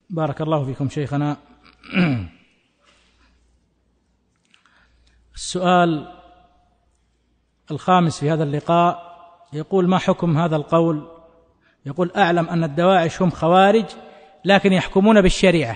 بارك الله فيكم شيخنا. السؤال الخامس في هذا اللقاء يقول: ما حكم هذا القول؟ يقول: أعلم أن الدواعش هم خوارج لكن يحكمون بالشريعة.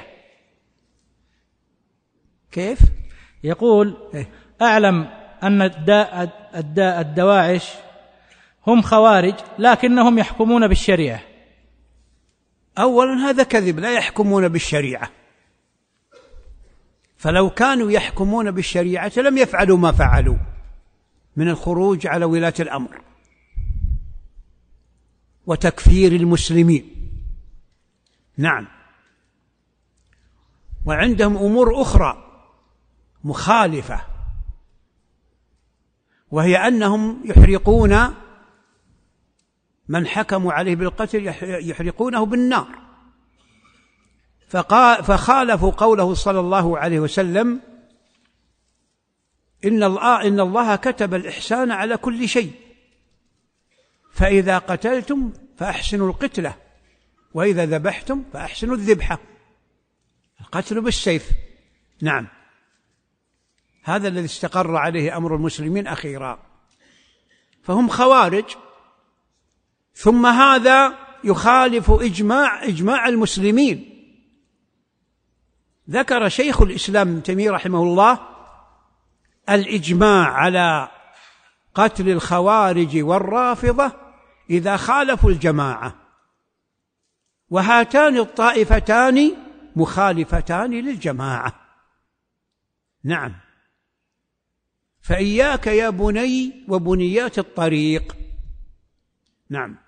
كيف؟ يقول: أعلم أن الدواعش هم خوارج لكنهم يحكمون بالشريعة. أولا هذا كذب، لا يحكمون بالشريعة، فلو كانوا يحكمون بالشريعة لم يفعلوا ما فعلوا من الخروج على ولاة الأمر وتكفير المسلمين. نعم. وعندهم أمور أخرى مخالفة، وهي أنهم يحرقون من حكموا عليه بالقتل، يحرقونه بالنار، فخالفوا قوله صلى الله عليه وسلم: إن الله كتب الإحسان على كل شيء، فإذا قتلتم فأحسنوا القتلة، وإذا ذبحتم فأحسنوا الذبحة، القتل بالسيف. نعم، هذا الذي استقر عليه أمر المسلمين أخيرا، فهم خوارج. ثم هذا يخالف إجماع المسلمين. ذكر شيخ الإسلام ابن تيمية رحمه الله الإجماع على قتل الخوارج والرافضة إذا خالفوا الجماعة، وهاتان الطائفتان مخالفتان للجماعة. نعم، فإياك يا بني وبنيات الطريق. نعم.